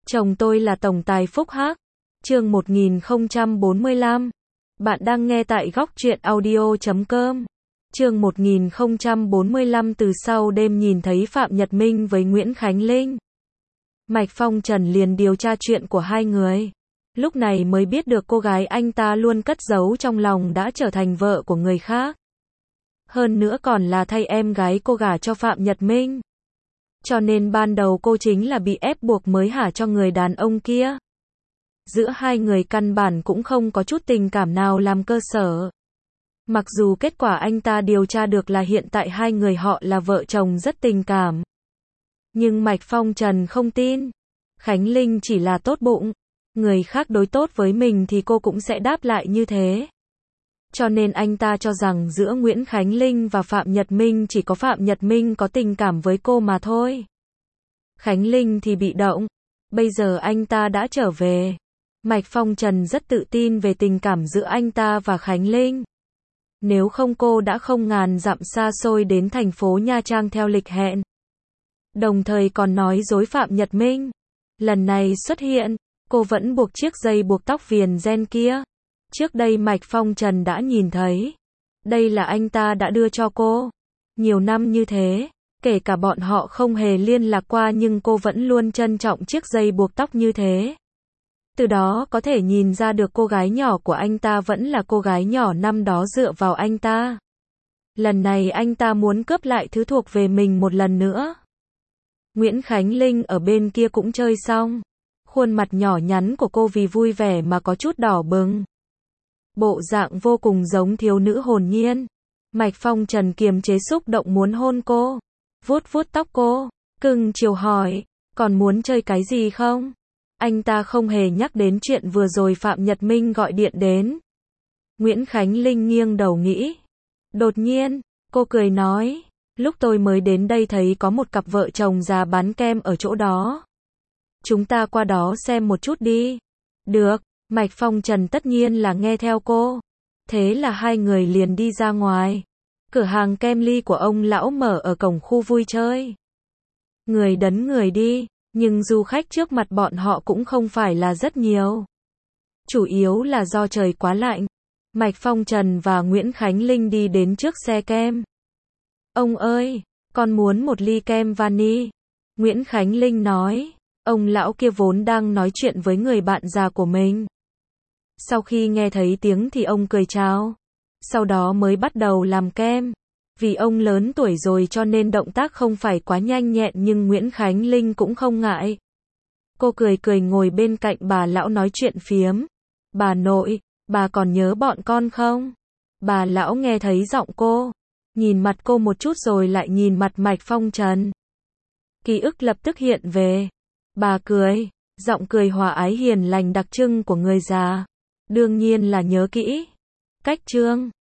Chồng tôi là tổng tài Phúc Hắc. Chương 1045. Bạn đang nghe tại góc truyện audio.com. Chương 1045. Từ sau đêm nhìn thấy Phạm Nhật Minh với Nguyễn Khánh Linh, Mạch Phong Trần liền điều tra chuyện của hai người. Lúc này mới biết được cô gái anh ta luôn cất giấu trong lòng đã trở thành vợ của người khác. Hơn nữa còn là thay em gái cô gả cho Phạm Nhật Minh. Cho nên ban đầu cô chính là bị ép buộc mới gả cho người đàn ông kia. Giữa hai người căn bản cũng không có chút tình cảm nào làm cơ sở. Mặc dù kết quả anh ta điều tra được là hiện tại hai người họ là vợ chồng rất tình cảm. Nhưng Mạch Phong Trần không tin. Khánh Linh chỉ là tốt bụng. Người khác đối tốt với mình thì cô cũng sẽ đáp lại như thế. Cho nên anh ta cho rằng giữa Nguyễn Khánh Linh và Phạm Nhật Minh chỉ có Phạm Nhật Minh có tình cảm với cô mà thôi. Khánh Linh thì bị động. Bây giờ anh ta đã trở về. Mạch Phong Trần rất tự tin về tình cảm giữa anh ta và Khánh Linh. Nếu không cô đã không ngàn dặm xa xôi đến thành phố Nha Trang theo lịch hẹn. Đồng thời còn nói dối Phạm Nhật Minh. Lần này xuất hiện, cô vẫn buộc chiếc dây buộc tóc viền gen kia. Trước đây Mạch Phong Trần đã nhìn thấy. Đây là anh ta đã đưa cho cô. Nhiều năm như thế, kể cả bọn họ không hề liên lạc qua nhưng cô vẫn luôn trân trọng chiếc dây buộc tóc như thế. Từ đó có thể nhìn ra được cô gái nhỏ của anh ta vẫn là cô gái nhỏ năm đó dựa vào anh ta. Lần này anh ta muốn cướp lại thứ thuộc về mình một lần nữa. Nguyễn Khánh Linh ở bên kia cũng chơi xong. Khuôn mặt nhỏ nhắn của cô vì vui vẻ mà có chút đỏ bừng. Bộ dạng vô cùng giống thiếu nữ hồn nhiên. Mạch Phong Trần kiềm chế xúc động muốn hôn cô. Vuốt vuốt tóc cô. Cưng chiều hỏi. Còn muốn chơi cái gì không? Anh ta không hề nhắc đến chuyện vừa rồi Phạm Nhật Minh gọi điện đến. Nguyễn Khánh Linh nghiêng đầu nghĩ. Đột nhiên, cô cười nói. Lúc tôi mới đến đây thấy có một cặp vợ chồng già bán kem ở chỗ đó. Chúng ta qua đó xem một chút đi. Được. Mạch Phong Trần tất nhiên là nghe theo cô. Thế là hai người liền đi ra ngoài. Cửa hàng kem ly của ông lão mở ở cổng khu vui chơi. Người đến người đi, nhưng du khách trước mặt bọn họ cũng không phải là rất nhiều. Chủ yếu là do trời quá lạnh. Mạch Phong Trần và Nguyễn Khánh Linh đi đến trước xe kem. Ông ơi, con muốn một ly kem vani. Nguyễn Khánh Linh nói. Ông lão kia vốn đang nói chuyện với người bạn già của mình. Sau khi nghe thấy tiếng thì ông cười chào. Sau đó mới bắt đầu làm kem. Vì ông lớn tuổi rồi cho nên động tác không phải quá nhanh nhẹn nhưng Nguyễn Khánh Linh cũng không ngại. Cô cười cười ngồi bên cạnh bà lão nói chuyện phiếm. Bà nội, bà còn nhớ bọn con không? Bà lão nghe thấy giọng cô. Nhìn mặt cô một chút rồi lại nhìn mặt Mạch Phong Trần. Ký ức lập tức hiện về. Bà cười. Giọng cười hòa ái hiền lành đặc trưng của người già. Đương nhiên là nhớ kỹ. Cách chương